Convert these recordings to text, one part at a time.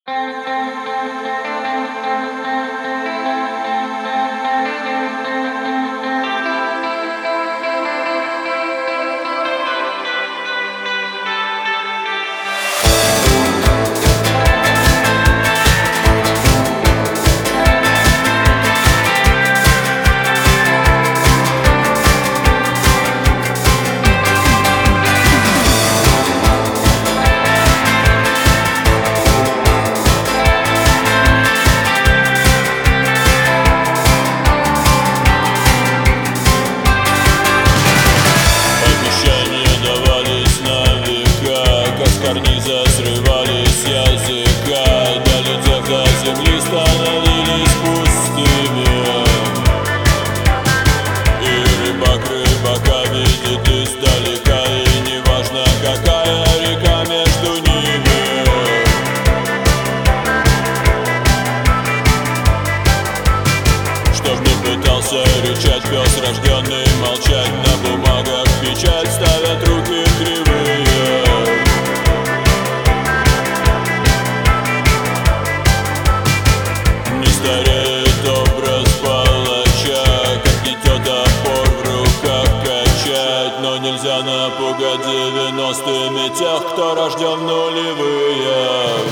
Карниза срывались с языка, долетев до земли, становились пустыми. И рыбак рыбака видит издалека, и неважно, какая река между ними. Чтоб не пытался рычать пес, рожденный молчать, на бумагах печать ставят руки кривые. Стареет образ палача, как дитё топор в руках качать. Но нельзя напугать 90-ми тех, кто рожден в нулевые.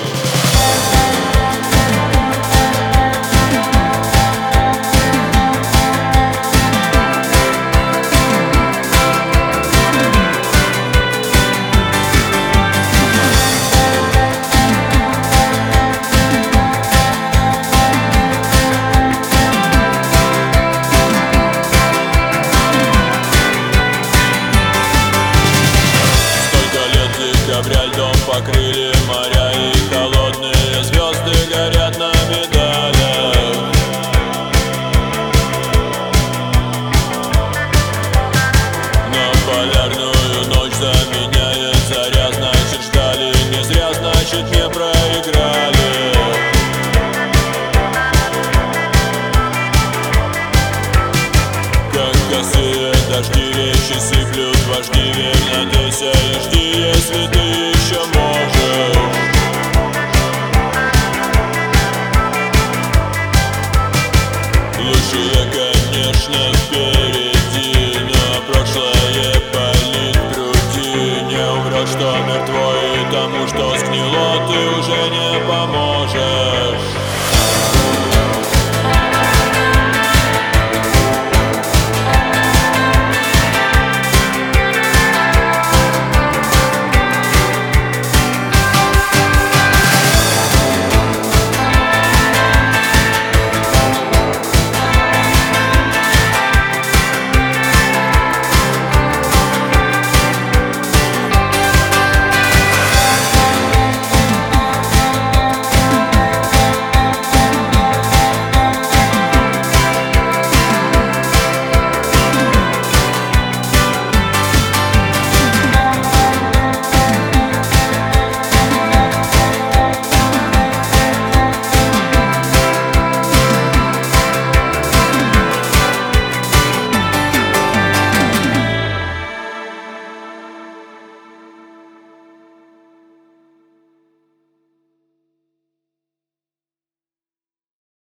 Льдом покрыли моря, и холодные звезды горят на медалях. Но полярную ночь заменяет заря, значит ждали не зря, значит не проиграли. Как косые дожди речи сыплют вожди, верь, надейся и жди, если ты еще можешь. Лучшее, конечно, впереди, но прошлое болит в груди. Не уврет, что мертво, и тому, что сгнило, ты уже не поможешь.